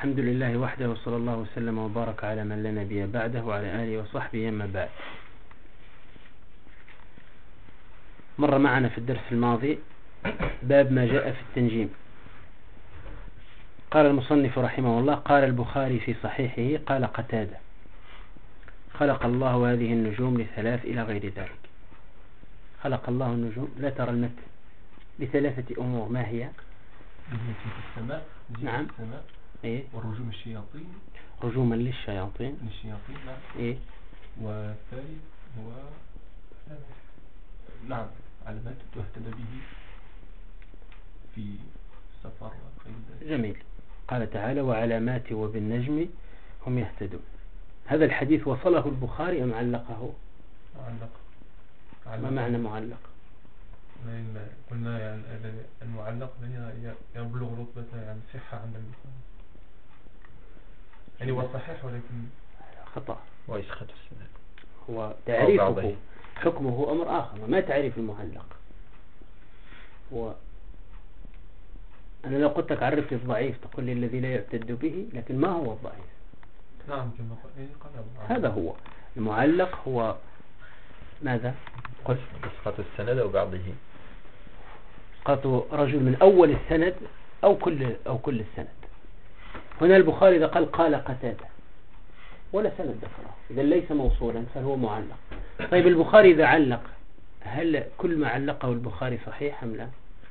الحمد لله وحده، وصلى الله وسلم وبارك على من لا نبي بعده وعلى آله وصحبه. أما بعد، مر معنا في الدرس الماضي باب ما جاء في التنجيم. قال المصنف رحمه الله: قال البخاري في صحيحه: قال قتادة: خلق الله هذه النجوم لثلاث إلى غير ذلك. خلق الله النجوم، لا ترى المتن، لثلاثة أمور. ما هي؟ في السماء، نعم، السماء، إيه؟ ورجوم الشياطين، رجوما للشياطين، نعم. إيه؟ والثالث هو نعم علامات تهتدى به في السفر وغير ذلك. جميل. قال تعالى: وعلامات وبالنجم هم يهتدون. هذا الحديث وصله البخاري أم علقه؟ معلق. ما معنى معلق؟ قلنا يعني المعلق يبلغ رتبة يعني صحة عند البخاري، يعني هو صحيح ولكن خطأ. ويسخط السند، هو تعريفه حكمه أمر آخر، ما تعريف المعلق. هو أنا لو قلت لك عرف لي الضعيف تقول لي الذي لا يعتد به، لكن ما هو الضعيف؟ نعم كما قال هذا هو المعلق. هو ماذا؟ قلت إسقاط السند أو بعضه، إسقاط رجل من أول السند أو كل السند. هنا البخاري إذا قال قتادة ولا سند ذكره، إذا ليس موصولا فهو معلق. طيب البخاري إذا علق، هل كل ما علقه البخاري صحيح أم لا؟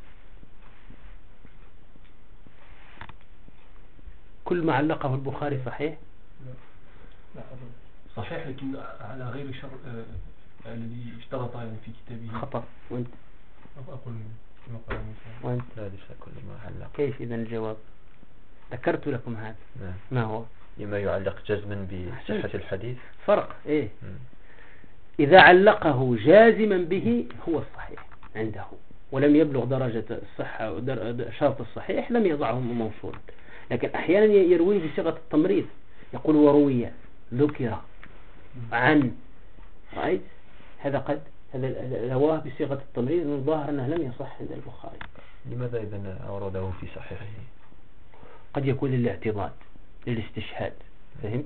كل ما علقه البخاري صحيح؟ لا صحيح، لكن على غير شرط الذي اشترط يعني في كتابه. خطأ. وانت؟ أقول كما قال موسى. وانت؟ لا ليس كل ما علق. كيف إذا الجواب؟ ذكرت لكم هذا. نعم. ما هو؟ لما يعلق جزما بصحة الحديث. فرق إيه؟ إذا علقه جازما به هو الصحيح عنده، ولم يبلغ درجة الصحة شرط الصحيح، لم يضعه موصولا. لكن أحيانا يرويه بصيغة التمريض، يقول وروي، ذكر، عن، رأيت؟ هذا رواه بصيغة التمريض، من ظاهر أنه لم يصح عند البخاري. لماذا إذن أورده في صحيحه؟ قد يكون للاعتضاد، للاستشهاد، فهمت؟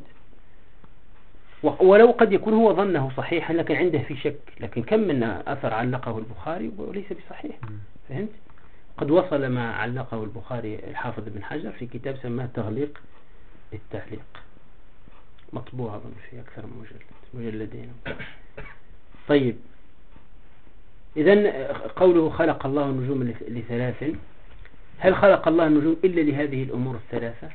ولو قد يكون هو ظنه صحيحا لكن عنده في شك، لكن كم من أثر علقه البخاري وليس بصحيح، فهمت؟ قد وصل ما علقه البخاري الحافظ بن حجر في كتاب سماه تغليق التعليق، مطبوع أظن في أكثر من مجلدين. طيب، إذن قوله خلق الله النجوم لثلاث، هل خلق الله النجوم إلا لهذه الأمور الثلاثة؟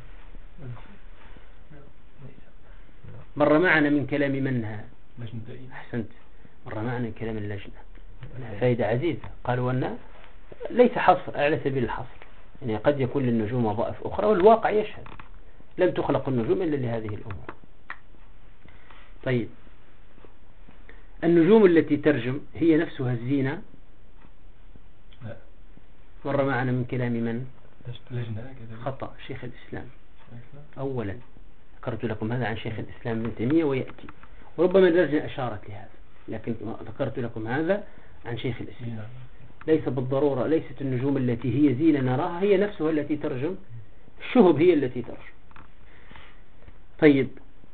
مر معنا من كلام منها أحسنت، مر معنا من كلام اللجنة، فائدة عزيزة. قالوا أن ليس حصر على سبيل الحصر، يعني قد يكون للنجوم وظائف أخرى، والواقع يشهد لم تخلق النجوم إلا لهذه الأمور. طيب، النجوم التي ترجم هي نفسها الزينة؟ مر معنا من كلام من؟ خطأ، شيخ الإسلام. أولا ذكرت لكم هذا عن شيخ الإسلام ابن تيمية ويأتي، وربما اللجنة أشارت لهذا، لكن ذكرت لكم هذا عن شيخ الإسلام. ليس بالضرورة، ليست النجوم التي هي زينة نراها هي نفسها التي ترجم، الشهب هي التي ترجم. طيب،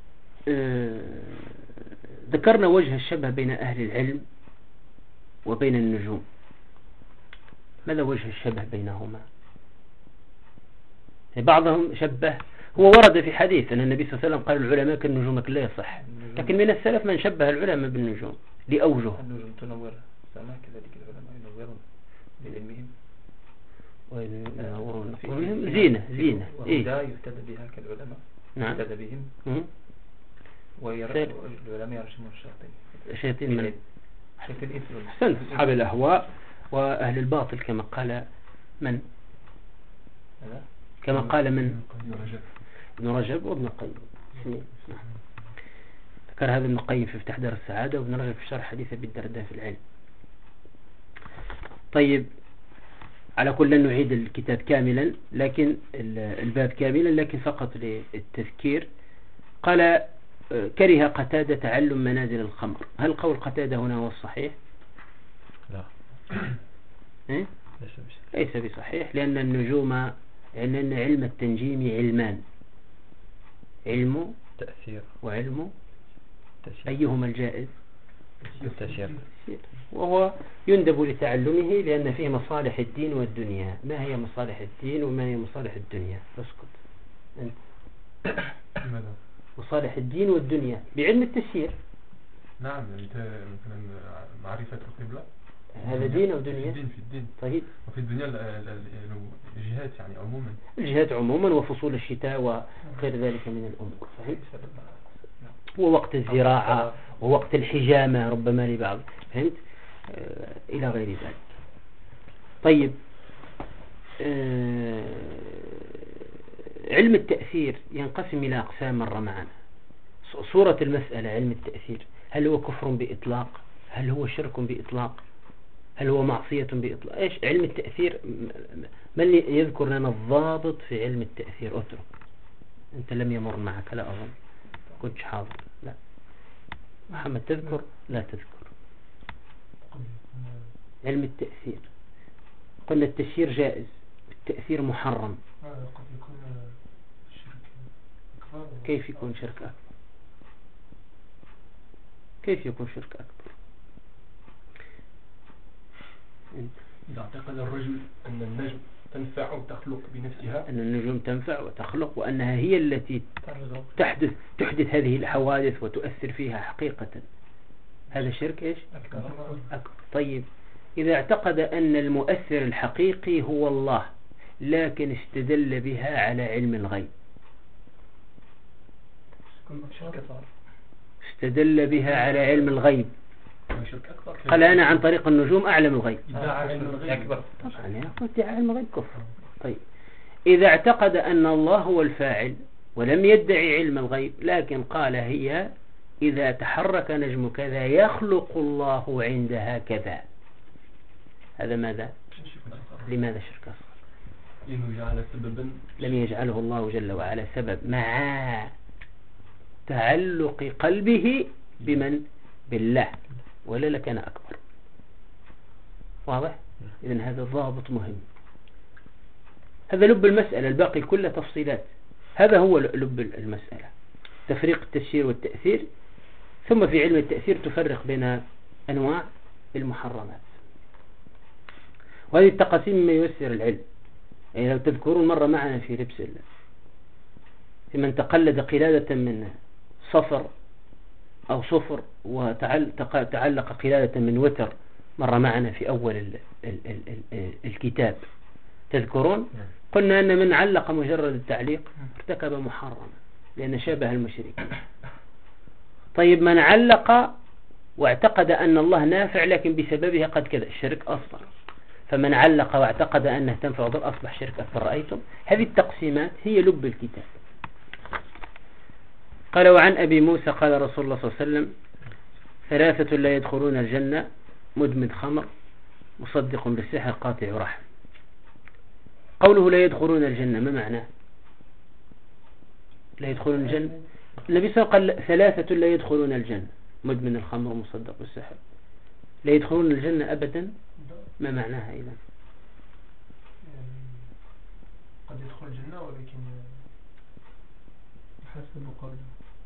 ذكرنا وجه الشبه بين أهل العلم وبين النجوم. ماذا وجه الشبه بينهما؟ بعضهم شبه، هو ورد في حديث أن النبي صلى الله عليه وسلم قال العلماء كالنجوم لا يصح، لكن من السلف من شبه العلماء بالنجوم لأوجه. النجوم تنور السماء، كذلك العلماء ينورون بعلمهم وينورون زينة وهدى يهتدى بها كالعلماء. نعم. يهتدى بهم والعلماء يرجمون الشياطين من الإنس أحسنت، أصحاب الأهواء وأهل الباطل، كما قال من؟ كما قال من؟ ابن رجب وابن القيم. ذكر هذا ابن القيم في مفتاح دار السعادة، وابن رجب في شرح حديث أبي الدرداء في العلم. طيب، على كل لن نعيد الكتاب كاملا، لكن الباب كاملا، لكن فقط للتذكير. قال: كره قتادة تعلم منازل الخمر. هل قول قتادة هنا هو الصحيح؟ لا. ليس بصحيح، لأن النجوم لأن علم التنجيم علمان، علم تأثير وعلم تأثير أيهما الجائز؟ التأثير. وهو يندب لتعلمه لأن فيه مصالح الدين والدنيا. ما هي مصالح الدين وما هي مصالح الدنيا؟ اسكت أنت. لماذا؟ مصالح الدين والدنيا بعلم التسيير. نعم، مثلا معرفة القبلة هذا دين أو دنيا؟ في الدين. طيب. وفي الدنيا الجهات يعني عموما. الجهات عموما وفصول الشتاء وغير ذلك من الأمور. فهمت؟ ووقت الزراعة ووقت الحجامة ربما لبعض. فهمت؟ إلى غير ذلك. طيب، علم التأثير ينقسم إلى أقسام مر معنا. صورة المسألة علم التأثير، هل هو كفر بإطلاق؟ هل هو شرك بإطلاق؟ هل هو معصية بإطلاق؟ إيش علم التأثير؟ من يذكر لنا الضابط في علم التأثير؟ أترك، أنت لم يمر معك، لا أظن كنتش حاضر. لا محمد تذكر؟ لا تذكر. علم التأثير قلنا التسيير جائز، التأثير محرم. قد يكون شرك أكبر. كيف يكون شرك أكبر؟ كيف يكون شرك أكبر؟ إذا اعتقد الرجل أن النجم تنفع وتخلق بنفسها، أن النجوم تنفع وتخلق وأنها هي التي تحدث هذه الحوادث وتؤثر فيها حقيقة، هذا شرك إيش؟ أكبر. طيب، إذا اعتقد أن المؤثر الحقيقي هو الله لكن استدل بها على علم الغيب، استدل بها على علم الغيب، قال أنا عن طريق النجوم أعلم الغيب، أكبر. طبعا يا أخوة ادعاء علم الغيب كفر. طيب، إذا اعتقد أن الله هو الفاعل ولم يدعي علم الغيب لكن قال هي إذا تحرك نجم كذا يخلق الله عندها كذا، هذا ماذا؟ لماذا شرك أصغر؟ لأنه جعل سببا لم يجعله الله جل وعلا سبب مع تعلق قلبه بمن؟ بالله، ولا لكان أكبر. واضح؟ إذن هذا ضابط مهم، هذا لب المسألة، الباقي كله تفصيلات. هذا هو لب المسألة، تفريق التسيير والتأثير. ثم في علم التأثير تفرق بين أنواع المحرمات، وهذه التقاسيم مما ييسر العلم. يعني لو تذكرون مرة معنا في لبس في من تقلد قلادة من صفر أو صفر وتعلق قلادة من وتر، مرة معنا في أول الكتاب، تذكرون؟ قلنا أن من علق مجرد التعليق ارتكب محرما لأن شابه المشرك. طيب، من علق واعتقد أن الله نافع لكن بسببها قد كذا، الشرك أصغر. فمن علق واعتقد أنه تنفع وضر أصبح شرك أكبر. رأيتم؟ هذه التقسيمات هي لب الكتاب. قال: وعن أبي موسى قال رسول الله صلى الله عليه وسلم: 3 لا يدخلون الجنة: مدمن خمر، مصدق بالسحر، قاطع رحم. قوله لا يدخلون الجنة ما معناه؟ لا يدخلون الجنة، النبي صلى الله عليه وسلم قال 3 لا يدخلون الجنة: مدمن الخمر ومصدق بالسحر. لا يدخلون الجنة أبدا، ما معناها إذا؟ قد يدخل الجنة ولكن يحاسب قبله.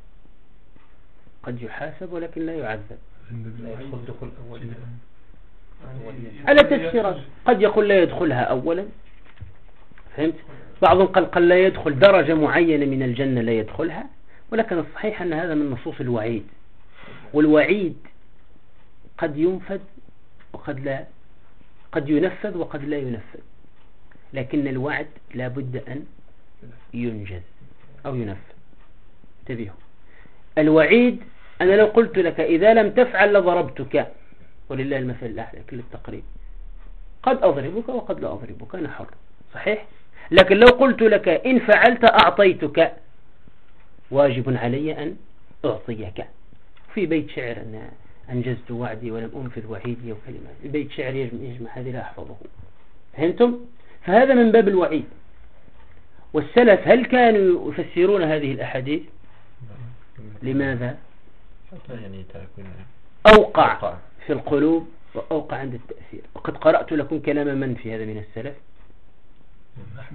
قد يحاسب ولكن لا يعذب. لا يدخل دخول أول على تفسيرات، قد يقول لا يدخلها أولا، فهمت؟ بعضهم قال لا يدخل درجة معينة من الجنة لا يدخلها، ولكن الصحيح أن هذا من نصوص الوعيد، والوعيد قد ينفذ وقد لا، قد ينفذ وقد لا ينفذ، لكن الوعد لا بد أن ينجز أو ينفذ. انتبهوا، الوعيد أنا لو قلت لك إذا لم تفعل لضربتك، ولله المثل الأعلى كل التقريب، قد أضربك وقد لا أضربك، أنا حر، صحيح؟ لكن لو قلت لك إن فعلت أعطيتك، واجب علي أن أعطيك. في بيت شعر أن أنجزت وعدي ولم أنفذ وعيدي وكلمات، بيت شعر يجمع هذه لا أحفظه، فهمتم؟ فهذا من باب الوعيد. والسلف هل كانوا يفسرون هذه الأحاديث؟ لماذا؟ يعني أوقع في القلوب وأوقع عند التأثير. وقد قرأت لكم كلام من في هذا من السلف؟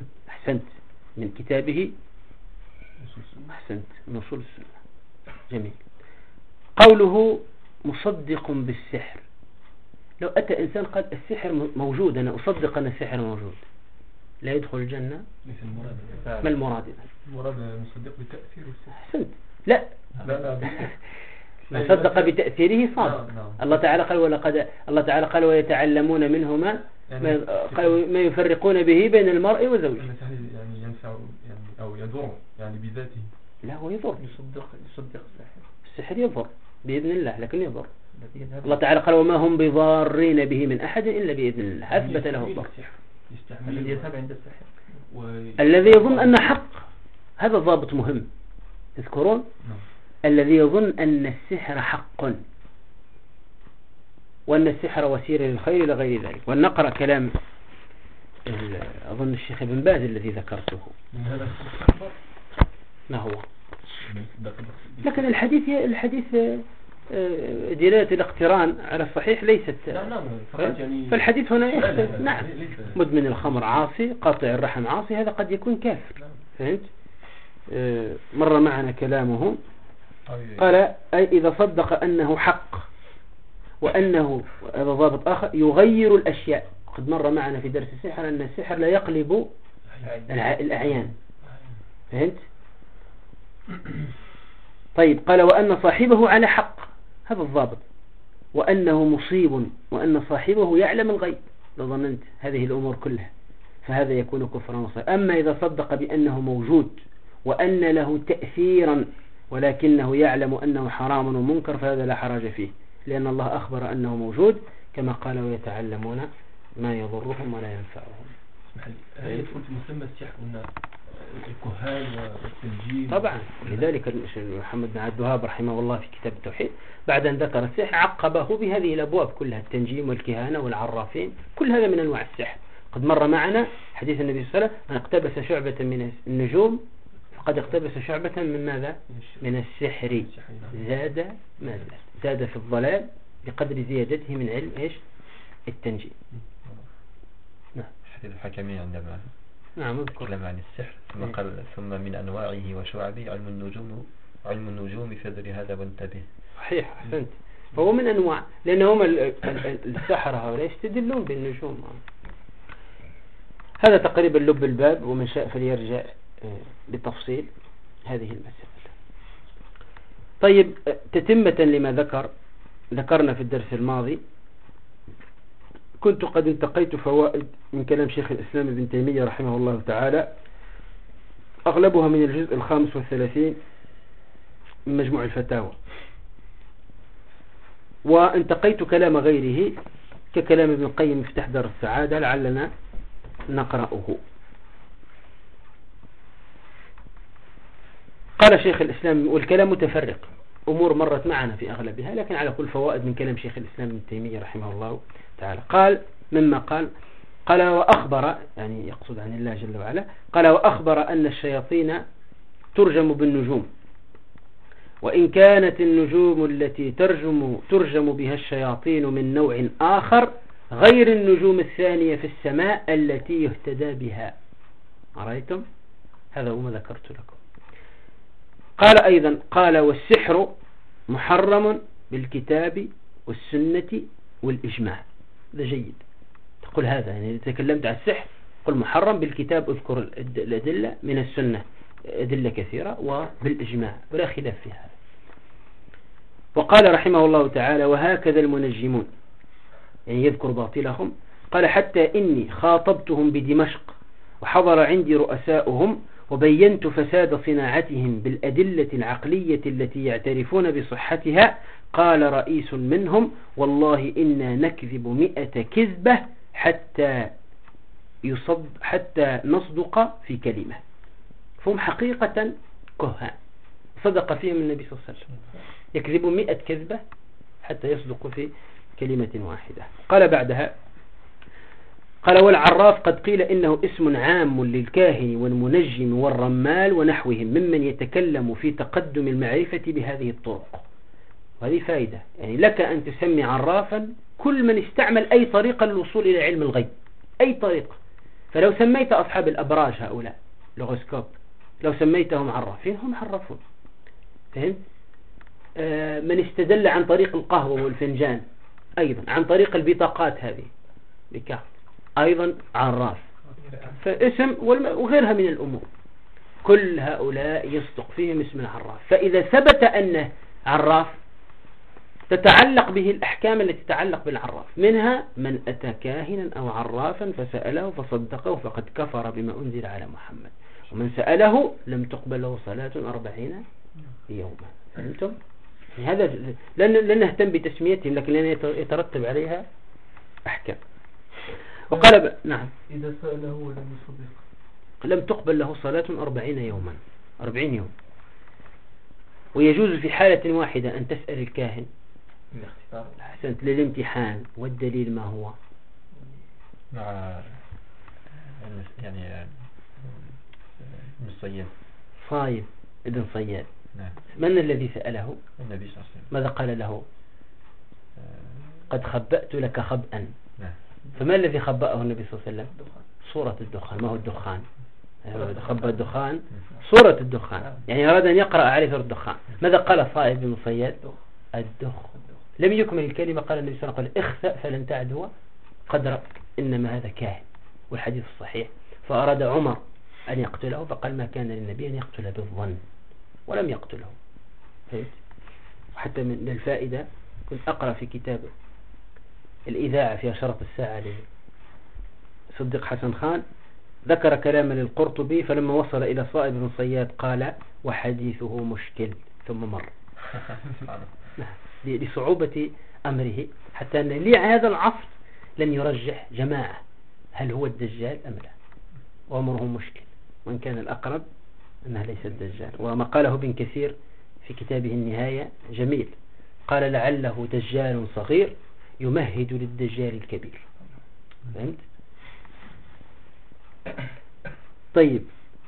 أحسنت، من كتابه أحسنت، من أصول السنة. جميل. قوله مصدق بالسحر، لو أتى إنسان قال السحر موجود، أنا أصدق أن السحر موجود، لا يدخل الجنة، ليس المراد. ما المراد؟ المراد مصدق بتأثير السحر. أحسنت. لا لا ما صدق بتأثيره صادق. الله تعالى قال الله تعالى قال ويتعلمون منهما ما يفرقون به بين المرء وزوجه. يعني ينفع يعني أو يضر يعني بذاته. لا هو يضر، يصدق السحر يضر بإذن الله، لكن يضر. الله تعالى قال وما هم بضارين به من أحد إلا بإذن الله، أثبت له الضر. الذي يذهب عند السحر الذي يظن أن حق، هذا ضابط مهم تذكرون. الذي يظن أن السحر حق وأن السحر وسيلة للخير إلى غير ذلك. ونقرأ كلام أظن الشيخ ابن باز الذي ذكرته. ما هو؟ لكن الحديث دلالة الاقتران على الصحيح ليست. فالحديث هنا نعم، مدمن الخمر عاصي، قاطع الرحم عاصي، هذا قد يكون كافر. فهمت؟ مر معنا كلامه، قال أي إذا صدق أنه حق وأنه، هذا ضابط آخر، يغير الأشياء. قد مر معنا في درس السحر أن السحر لا يقلب الأعيان. فهمت؟ طيب قال وأن صاحبه على حق، هذا الضابط، وأنه مصيب، وأن صاحبه يعلم الغيب. لو ظننت هذه الأمور كلها فهذا يكون كفرا وصيبا. أما إذا صدق بأنه موجود وأن له تأثيرا ولكنه يعلم أنه حرام ومنكر فهذا لا حرج فيه، لأن الله أخبر أنه موجود كما قال ويتعلمون ما يضرهم ولا ينفعهم. هل يدخل في مسمى السحر الكهان والتنجيم؟ طبعا، لذلك محمد بن عبد الوهاب رحمه الله في كتاب التوحيد بعد أن ذكر السحر عقبه بهذه الأبواب كلها، التنجيم والكهانة والعرافين، كل هذا من أنواع السحر. قد مر معنا حديث النبي صلى الله عليه وسلم من اقتبس شعبة من النجوم فقد اقتبس شعبة من ماذا؟ من السحر. زاد ماذا؟ زاد في الضلال بقدر زيادته من علم إيش؟ التنجيم. نعم. حديث الحكمي عندما تكلم عن السحر ثم قال ثم من أنواعه وشعبه علم النجوم فدر هذا وانتبه. صحيح، أحسنت. فهو من أنواع، لأنهم السحرة هؤلاء يستدلون بالنجوم. هذا تقريبا لب الباب، ومن شاء فليرجع بتفصيل هذه المسألة. طيب تتمة لما ذكرنا في الدرس الماضي، كنت قد انتقيت فوائد من كلام شيخ الإسلام ابن تيمية رحمه الله تعالى، أغلبها من الجزء 35 من مجموع الفتاوى، وانتقيت كلام غيره ككلام ابن القيم مفتاح دار السعادة لعلنا نقرأه. قال شيخ الإسلام، والكلام متفرق، أمور مرت معنا في أغلبها، لكن على كل فوائد من كلام شيخ الإسلام ابن تيمية رحمه الله تعالى. قال مما قال وأخبر، يعني يقصد عن الله جل وعلا، قال وأخبر أن الشياطين ترجم بالنجوم، وإن كانت النجوم التي ترجم بها الشياطين من نوع آخر غير النجوم الثانية في السماء التي يهتدى بها. أرأيتم؟ هذا هو ما ذكرت لكم. قال أيضا، قال والسحر محرم بالكتاب والسنة والإجماع. هذا جيد تقول هذا، يعني إذا تكلمت عن السحر قل محرم بالكتاب، اذكر الأدلة، من السنة أدلة كثيرة، وبالإجماع، ولا خلاف في هذا. وقال رحمه الله تعالى وهكذا المنجمون، يعني يذكر باطلهم. قال حتى إني خاطبتهم بدمشق وحضر عندي رؤساؤهم وبينت فساد صناعتهم بالأدلة العقلية التي يعترفون بصحتها. قال رئيس منهم والله إنا نكذب 100 كذبة حتى نصدق في كلمة. فهم حقيقة كهان، صدق فيهم النبي صلى الله عليه وسلم، يكذب 100 كذبة حتى يصدق في كلمة واحدة. قال بعدها، قال والعراف قد قيل إنه اسم عام للكاهن والمنجم والرمال ونحوهم ممن يتكلم في تقدم المعرفة بهذه الطرق. وهذه فائدة، يعني لك أن تسمي عرافا كل من استعمل أي طريقة للوصول إلى علم الغيب، أي طريقة. فلو سميت أصحاب الأبراج هؤلاء لوغوسكوب لو سميتهم عرافين هم عرفون، فهمت؟ من استدل عن طريق القهوة والفنجان أيضا، عن طريق البطاقات هذه بكارت أيضا عراف، فاسم وغيرها من الأمور كل هؤلاء يصدق فيهم اسم العراف. فإذا ثبت أنه عراف تتعلق به الأحكام التي تتعلق بالعراف، منها من أتى كاهنا أو عرافا فسأله فصدقه فقد كفر بما أنزل على محمد، ومن سأله لم تقبل له صلاة 40 يوما. فهمتم؟ هذا لن نهتم بتسميتهم، لكن لن يترتب عليها أحكام. وقال نعم إذا سأله ولم يصدق لم تقبل له صلاة 40 يوما، 40 يوم. ويجوز في حالة واحدة أن تسأل الكاهن أحسنت للامتحان، والدليل ما هو؟ مع يعني الصياد صايب ابن صياد. نعم. من الذي سأله؟ النبي صلى الله عليه وسلم. ماذا قال له؟ قد خبأت لك خبأ. نعم. فما الذي خبأه النبي صلى الله عليه وسلم؟ صورة الدخان. ما هو الدخان؟ خبأ الدخان صورة الدخان، يعني أراد أن يقرأ عليه سورة الدخان. ماذا قال صائب بن صياد؟ الدخ. لم يكمل الكلمة، قال النبي صلى الله عليه وسلم اخسأ فلن تعدو قدرك، إنما هذا كاهن، والحديث الصحيح. فأراد عمر أن يقتله، فقال ما كان للنبي أن يقتل بالظن، ولم يقتله. حتى من الفائدة كنت أقرأ في كتاب الإذاعة في أشرة الساعة لصديق حسن خان، ذكر كلاما للقرطبي، فلما وصل إلى صائب بن صياد قال وحديثه مشكل، ثم مر لصعوبة أمره، حتى أن لي هذا العصر لن يرجح جماعة هل هو الدجال أم لا، وأمره مشكل، وإن كان الأقرب أنه ليس الدجال. وما قاله ابن كثير في كتابه النهاية جميل، قال لعله دجال صغير يمهد للدجال الكبير. فهمت؟ طيب،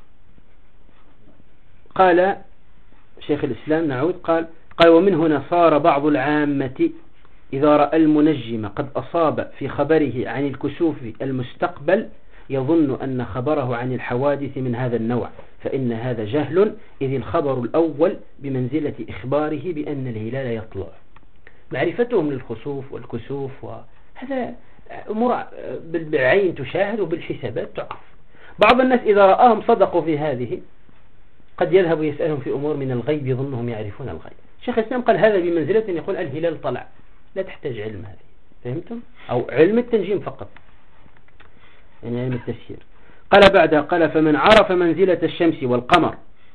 قال شيخ الإسلام نعود قال ومن هنا صار بعض العامة إذا رأى المنجم قد أصاب في خبره عن الكسوف المستقبل يظن أن خبره عن الحوادث من هذا النوع، فإن هذا جهل، إذ الخبر الأول بمنزلة إخباره بأن الهلال يطلع. معرفتهم للخسوف والكسوف وهذا أمور بالعين تشاهد وبالحسابات تعرف. بعض الناس إذا رآهم صدقوا في هذه قد يذهب يسألهم في أمور من الغيب يظنهم يعرفون الغيب. شيخ الإسلام قال هذا بمنزلة أن يقول الهلال طلع، لا تحتاج علم هذه. فهمتم؟ أو علم التنجيم فقط، يعني علم التفسير. قال بعدها قال فمن عرف منزلة الشمس والقمر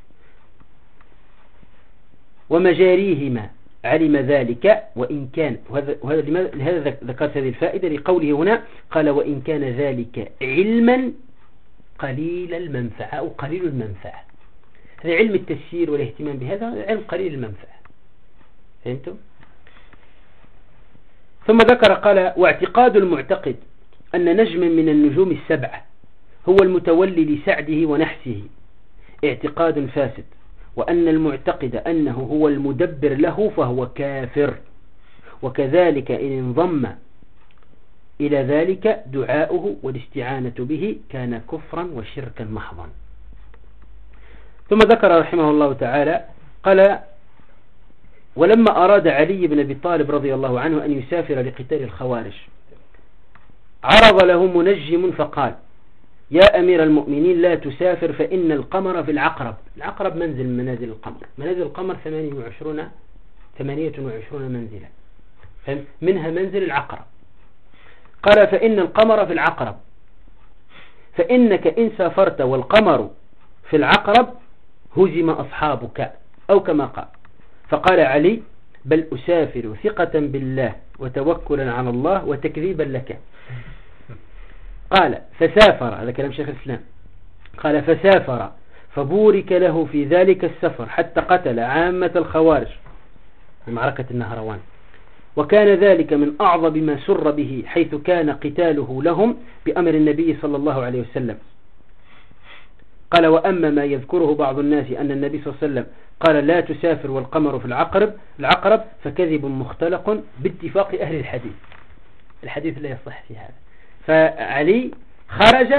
ومجاريهما علم ذلك، وإن كان لهذا ذكرت هذه الفائدة لقوله هنا قال وإن كان ذلك علما قليل المنفعة أو قليل المنفعة. هذا علم التفسير والاهتمام بهذا علم قليل المنفعة. فهمتم؟ ثم ذكر قال واعتقاد المعتقد أن نجما من النجوم السبعة هو المتولي لسعده ونحسه اعتقاد فاسد، وأن المعتقد أنه هو المدبر له فهو كافر، وكذلك إن انضم إلى ذلك دعاؤه والاستعانة به كان كفرا وشركا محضا. ثم ذكر رحمه الله تعالى قال ولما أراد علي بن أبي طالب رضي الله عنه أن يسافر لقتال الخوارج عرض له منجم فقال يا أمير المؤمنين لا تسافر فإن القمر في العقرب. العقرب منزل من منازل القمر، منازل القمر 28 منزلا، منها منزل العقرب. قال فإن القمر في العقرب، فإنك إن سافرت والقمر في العقرب هزم أصحابك، أو كما قال. فقال علي بل أسافر ثقة بالله وتوكلا على الله وتكذيبا لك. قال فسافر، هذا كلام شيخ الإسلام، قال فسافر فبورك له في ذلك السفر حتى قتل عامة الخوارج في معركة النهروان، وكان ذلك من أعظم ما سر به حيث كان قتاله لهم بأمر النبي صلى الله عليه وسلم. قال وأما ما يذكره بعض الناس أن النبي صلى الله عليه وسلم قال لا تسافر والقمر في العقرب فكذب مختلق باتفاق أهل الحديث، الحديث لا يصح في هذا. فعلي خرج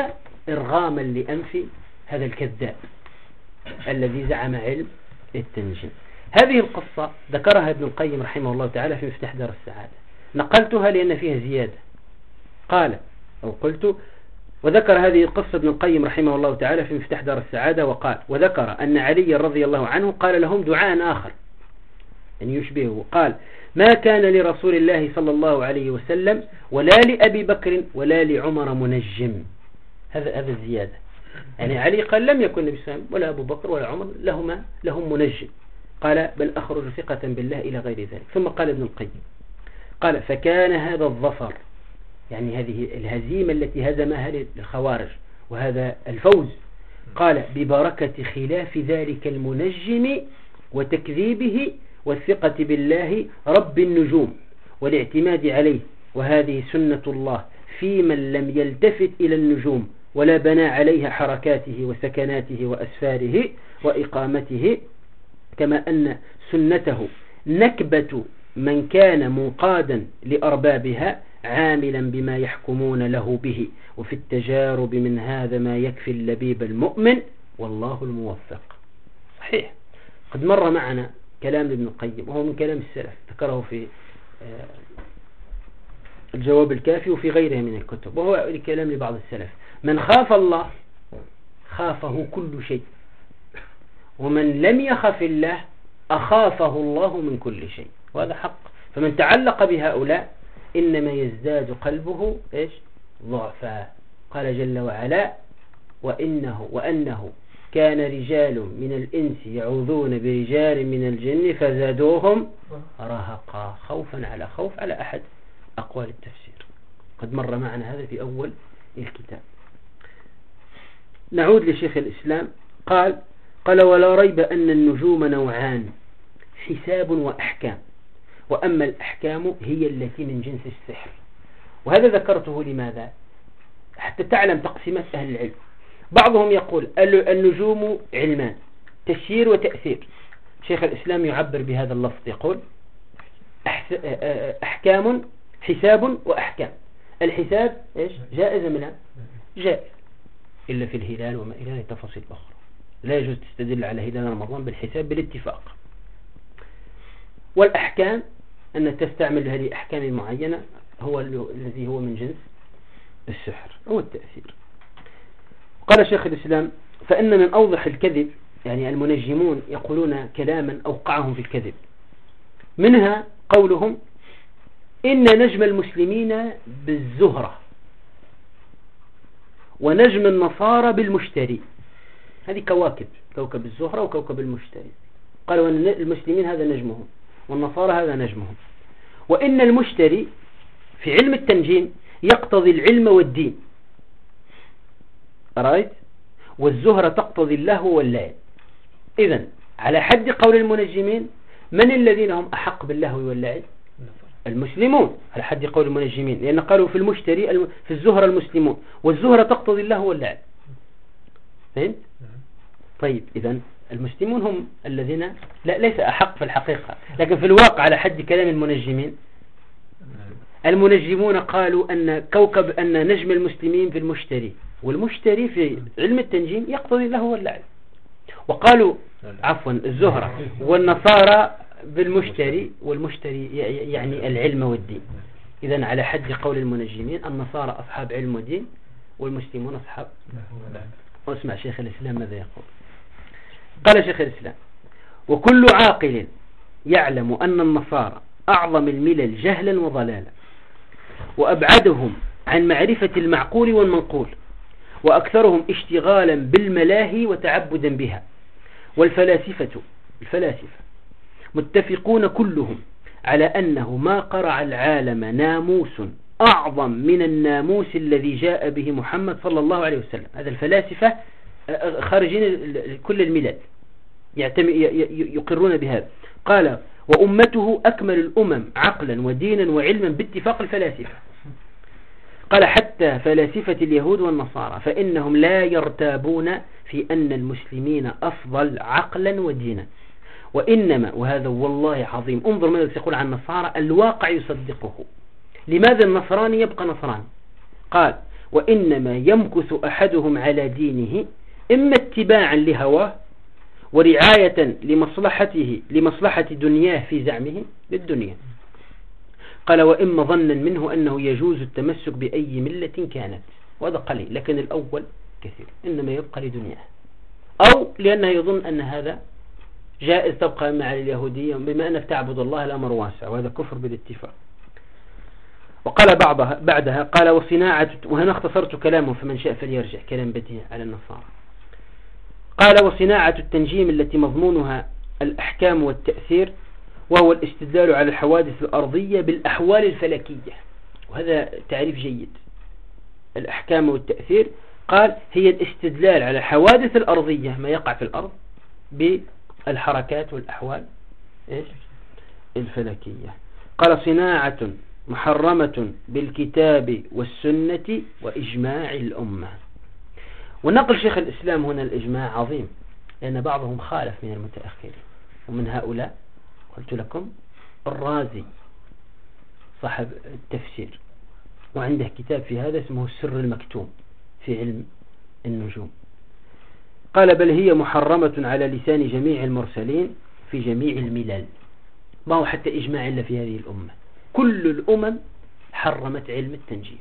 إرغاما لأنف هذا الكذاب الذي زعم علم التنجيم. هذه القصة ذكرها ابن القيم رحمه الله تعالى في مفتاح دار السعادة، نقلتها لأن فيها زيادة. قال أو قلت وذكر هذه القصة ابن القيم رحمه الله تعالى في مفتاح دار السعادة، وقال وذكر أن علي رضي الله عنه قال لهم دعاء آخر أن يشبهه، قال ما كان لرسول الله صلى الله عليه وسلم ولا لأبي بكر ولا لعمر منجم. هذا الزيادة، يعني علي قال لم يكن النبي صلى الله عليه وسلم ولا أبو بكر ولا عمر لهم منجم، قال بل أخرج ثقة بالله إلى غير ذلك. ثم قال ابن القيم قال فكان هذا الظفر، يعني هذه الهزيمة التي هزمها الخوارج وهذا الفوز، قال ببركة خلاف ذلك المنجم وتكذيبه والثقة بالله رب النجوم والاعتماد عليه، وهذه سنة الله في من لم يلتفت إلى النجوم ولا بنى عليها حركاته وسكناته وأسفاره وإقامته، كما أن سنته نكبة من كان منقادا لأربابها عاملا بما يحكمون له به، وفي التجارب من هذا ما يكفي اللبيب المؤمن والله الموفق. صحيح، قد مر معنا كلام ابن القيم وهو من كلام السلف، ذكره في الجواب الكافي وفي غيرها من الكتب، وهو الكلام لبعض السلف: من خاف الله خافه كل شيء، ومن لم يخف الله أخافه الله من كل شيء. وهذا حق. فمن تعلق بهؤلاء إنما يزداد قلبه إيش؟ ضعفا. قال جل وعلا: وأنه كان رجال من الإنس يعوذون برجال من الجن فزادوهم رهقا، خوفا على خوف، على أحد أقوال التفسير. قد مر معنا هذا في أول الكتاب. نعود لشيخ الإسلام. قال ولا ريب أن النجوم نوعان: حساب وأحكام، وأما الأحكام هي التي من جنس السحر. وهذا ذكرته لماذا؟ حتى تعلم تقسيمات أهل العلم. بعضهم يقول النجوم علمان: تشير وتأثير. شيخ الإسلام يعبر بهذا اللفظ، يقول أحكام، حساب وأحكام. الحساب إيش؟ جائز أم لا؟ جائز، إلا في الهلال وما إلى تفاصيل أخرى. لا يجوز تستدل على هلال رمضان بالحساب بالاتفاق. والأحكام أن تستعمل هذه أحكام معينة، هو الذي هو من جنس السحر هو التأثير. قال شيخ الإسلام: فإن من أوضح الكذب، يعني المنجمون يقولون كلاما أوقعهم في الكذب، منها قولهم: إن نجم المسلمين بالزهرة ونجم النصارى بالمشتري. هذه كواكب، كوكب الزهرة وكوكب المشتري. قالوا أن المسلمين هذا نجمهم والنصارى هذا نجمهم، وإن المشتري في علم التنجيم يقتضي العلم والدين، رأيت؟ والزهرة تقتضي اللهو واللعب. إذن على حد قول المنجمين، من الذين هم أحق باللهو واللعب؟ المسلمون، على حد قول المنجمين، لأن قالوا في المشتري في الزهرة المسلمون، والزهرة تقتضي اللهو واللعب. فهمت؟ طيب، إذن المسلمون هم الذين ليس أحق في الحقيقة، لكن في الواقع على حد كلام المنجمين، المنجمون قالوا أن نجم المسلمين في المشتري، والمشتري في علم التنجيم يقتضي اللهو واللعب. وقالوا الزهرة والنصارى بالمشتري، والمشتري يعني العلم والدين. إذن على حد قول المنجمين، النصارى أصحاب علم ودين، والمسلمون أصحاب. واسمع شيخ الإسلام ماذا يقول. قال شيخ الإسلام: وكل عاقل يعلم أن النصارى أعظم الملل جهلا وضلالا، وأبعدهم عن معرفة المعقول والمنقول، وأكثرهم اشتغالا بالملاهي وتعبدا بها. والفلاسفة متفقون كلهم على أنه ما قرع العالم ناموس أعظم من الناموس الذي جاء به محمد صلى الله عليه وسلم. هذا الفلاسفة خارجين كل الملل يقرون بهذا. قال: وأمته أكمل الأمم عقلا ودينا وعلما باتفاق الفلاسفة. قال: حتى فلاسفة اليهود والنصارى فإنهم لا يرتابون في أن المسلمين أفضل عقلا ودينا، وإنما، وهذا والله عظيم، انظر ماذا يقول عن النصارى، الواقع يصدقه. لماذا النصراني يبقى نصراني؟ قال: وإنما يمكث أحدهم على دينه إما اتباعا لهواه ورعاية لمصلحة دنياه في زعمه للدنيا. قال وإما ظنا منه أنه يجوز التمسك بأي ملة كانت، وهذا قليل، لكن الأول كثير، إنما يبقى لدنياه أو لأنه يظن أن هذا جائز تبقى مع اليهودية بما أنك تعبد الله الأمر واسع، وهذا كفر بالاتفاق. وقال بعدها قال وصناعة، وهنا اختصرت كلامه فمن شاء فليرجع، كلام بديع على النصارى. قال وصناعة التنجيم التي مضمونها الأحكام والتأثير، وهو الاستدلال على الحوادث الأرضية بالأحوال الفلكية، وهذا تعريف جيد. الأحكام والتأثير قال هي الاستدلال على الحوادث الأرضية، ما يقع في الأرض، بالحركات والأحوال الفلكية. قال صناعة محرمة بالكتاب والسنة وإجماع الأمة. ونقل شيخ الإسلام هنا الإجماع عظيم، لأن بعضهم خالف من المتأخرين، ومن هؤلاء قلت لكم الرازي صاحب التفسير، وعنده كتاب في هذا اسمه السر المكتوم في علم النجوم. قال بل هي محرمة على لسان جميع المرسلين في جميع الملل، ما هو حتى إجماع إلا في هذه الأمة، كل الأمم حرمت علم التنجيم.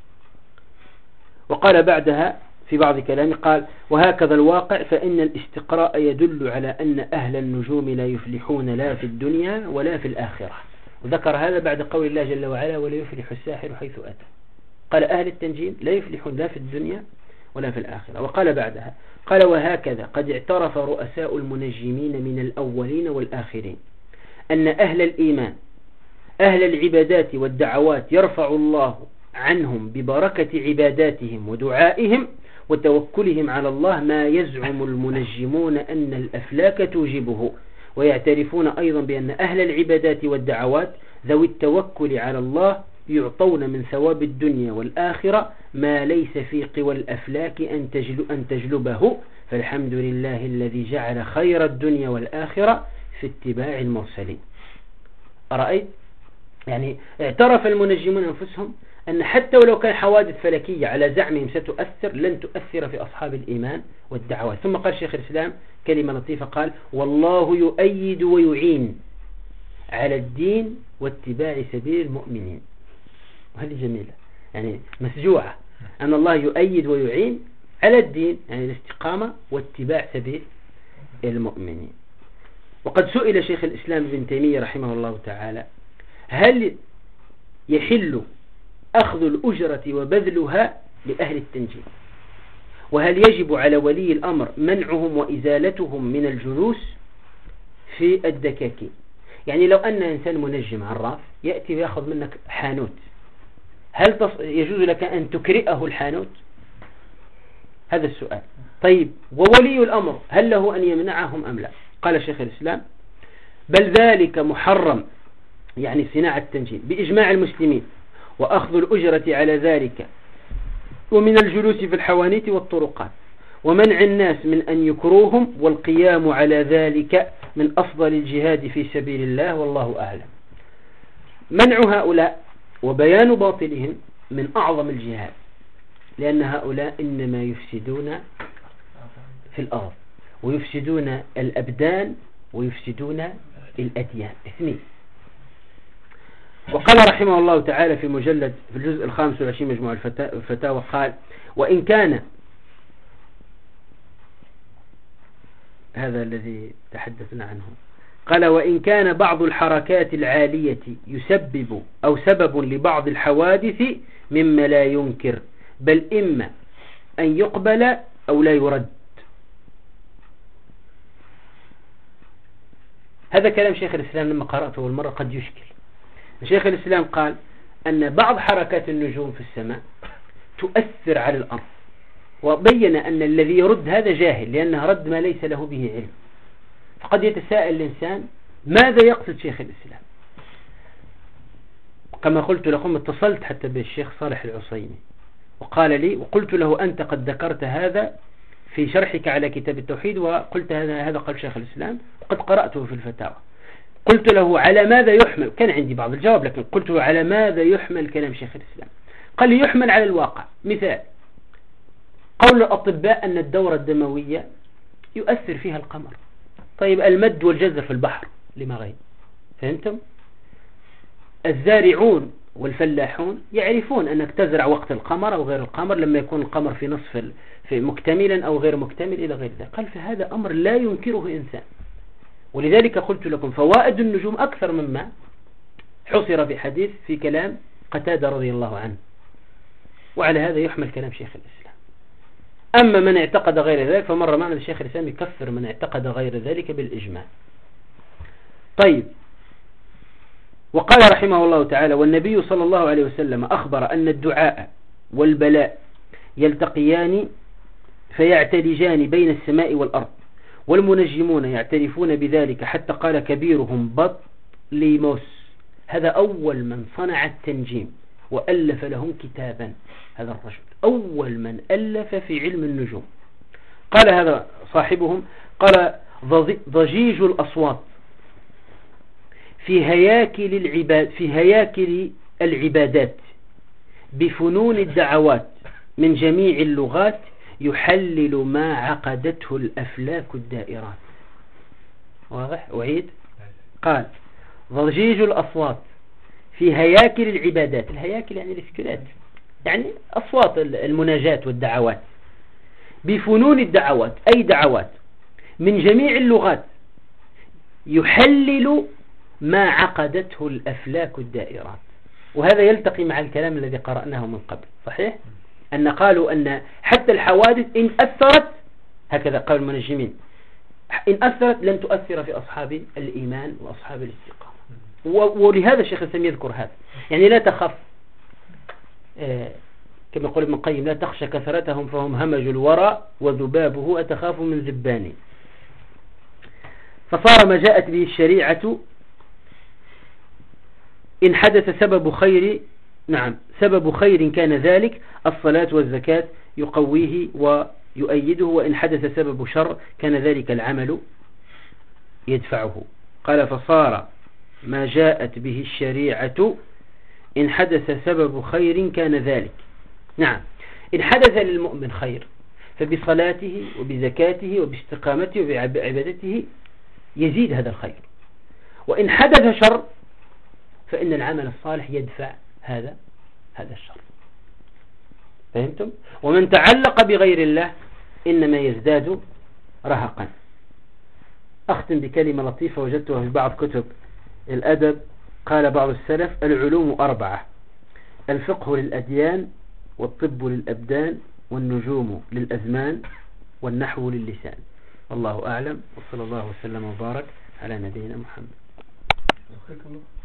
وقال بعدها في بعض كلامه قال وهكذا الواقع، فإن الاستقراء يدل على أن أهل النجوم لا يفلحون لا في الدنيا ولا في الآخرة. وذكر هذا بعد قول الله جل وعلا ولا يفلح الساحر حيث أتى. قال أهل التنجيم لا يفلحون لا في الدنيا ولا في الآخرة. وقال بعدها قال وهكذا قد اعترف رؤساء المنجمين من الأولين والآخرين أن أهل الإيمان أهل العبادات والدعوات يرفع الله عنهم ببركة عباداتهم ودعائهم وتوكلهم على الله ما يزعم المنجمون أن الأفلاك توجبه. ويعترفون أيضا بأن أهل العبادات والدعوات ذوي التوكل على الله يعطون من ثواب الدنيا والآخرة ما ليس في قوى الأفلاك أن تجلبه، فالحمد لله الذي جعل خير الدنيا والآخرة في اتباع المرسلين. أرأيت؟ يعني اعترف المنجمون أنفسهم أن حتى ولو كان حوادث فلكية على زعمهم ستؤثر، لن تؤثر في أصحاب الإيمان والدعوات. ثم قال شيخ الإسلام كلمة لطيفة قال والله يؤيد ويعين على الدين واتباع سبيل المؤمنين. وهذه جميلة، يعني مسجوعة، أن الله يؤيد ويعين على الدين، يعني الاستقامة واتباع سبيل المؤمنين. وقد سئل شيخ الإسلام ابن تيمية رحمه الله تعالى هل يحل أخذ الأجرة وبذلها لأهل التنجيم، وهل يجب على ولي الأمر منعهم وإزالتهم من الجلوس في الدكاكين؟ يعني لو أن إنسان منجم عراف يأتي ويأخذ منك حانوت، هل يجوز لك أن تكرئه الحانوت؟ هذا السؤال. طيب وولي الأمر هل له أن يمنعهم أم لا؟ قال شيخ الإسلام بل ذلك محرم، يعني صناعة التنجيم بإجماع المسلمين، وأخذ الأجرة على ذلك، ومن الجلوس في الحوانيت والطرقات، ومنع الناس من أن يكروهم، والقيام على ذلك من أفضل الجهاد في سبيل الله والله أعلم. منع هؤلاء وبيان باطلهم من أعظم الجهاد، لأن هؤلاء إنما يفسدون في الأرض ويفسدون الأبدان ويفسدون الأديان، اثنين. وقال رحمه الله تعالى في مجلد في الجزء 25 مجموع الفتاوى قال وإن كان هذا الذي تحدثنا عنه، قال وإن كان بعض الحركات العالية يسبب أو سبب لبعض الحوادث مما لا ينكر، بل إما أن يقبل أو لا يرد. هذا كلام شيخ الإسلام لما قرأته أول مرة قد يشكل. شيخ الإسلام قال أن بعض حركات النجوم في السماء تؤثر على الأرض، وبين أن الذي يرد هذا جاهل، لأنه رد ما ليس له به علم. فقد يتساءل الإنسان ماذا يقصد شيخ الإسلام؟ كما قلت لكم اتصلت حتى بالشيخ صالح العصيمي وقال لي، وقلت له أنت قد ذكرت هذا في شرحك على كتاب التوحيد، وقلت هذا قال شيخ الإسلام وقد قرأته في الفتاوى. قلت له على ماذا يحمل، كان عندي بعض الجواب، لكن قلت له على ماذا يحمل كلام شيخ الإسلام؟ قال لي يحمل على الواقع. مثال قول الأطباء أن الدورة الدموية يؤثر فيها القمر. طيب المد والجزر في البحر لما غير؟ فهمتم؟ الزارعون والفلاحون يعرفون أنك تزرع وقت القمر أو غير القمر، لما يكون القمر في نصف في مكتملا أو غير مكتمل إلى غير ذلك. قال فهذا أمر لا ينكره إنسان. ولذلك قلت لكم فوائد النجوم أكثر مما حصر بحديث في كلام قتادة رضي الله عنه. وعلى هذا يحمل كلام شيخ الإسلام. أما من اعتقد غير ذلك فمر معنا الشيخ الإسلام يكفر من اعتقد غير ذلك بالإجماع. طيب، وقال رحمه الله تعالى: والنبي صلى الله عليه وسلم أخبر أن الدعاء والبلاء يلتقيان فيعتلجان بين السماء والأرض، والمنجمون يعترفون بذلك، حتى قال كبيرهم بطليموس، هذا أول من صنع التنجيم وألف لهم كتابا، هذا الرجل أول من ألف في علم النجوم. قال هذا صاحبهم، قال: ضجيج الأصوات في هياكل العبادات بفنون الدعوات من جميع اللغات يحلل ما عقدته الأفلاك الدائرات. واضح؟ أعيد. قال: ضجيج الأصوات في هياكل العبادات، الهياكل يعني الاسكلات، يعني أصوات المناجات والدعوات، بفنون الدعوات أي دعوات من جميع اللغات يحلل ما عقدته الأفلاك الدائرات. وهذا يلتقي مع الكلام الذي قرأناه من قبل. صحيح؟ أن قالوا أن حتى الحوادث إن أثرت، هكذا قال المنجمين، إن أثرت لن تؤثر في أصحاب الإيمان وأصحاب الاستقامة. ولهذا الشيخ الإسلام يذكر هذا، يعني لا تخف، كما يقول ابن القيم: لا تخشى كثرتهم فهم همج الورى وذبابه أتخاف من ذباني. فصار ما جاءت به الشريعة إن حدث سبب خير، نعم سبب خير كان ذلك الصلاة والزكاة يقويه ويؤيده، وإن حدث سبب شر كان ذلك العمل يدفعه. قال: فصار ما جاءت به الشريعة إن حدث سبب خير كان ذلك. نعم، إن حدث للمؤمن خير فبصلاته وبزكاته وباستقامته وبعبادته يزيد هذا الخير، وإن حدث شر فإن العمل الصالح يدفع هذا الشر. فهمتم؟ ومن تعلق بغير الله إنما يزداد رهقا. أختم بكلمة لطيفة وجدتها في بعض كتب الأدب. قال بعض السلف: العلوم 4: الفقه للأديان، والطب للأبدان، والنجوم للأزمان، والنحو للسان. والله أعلم، وصلى الله وسلم وبارك على نبينا محمد.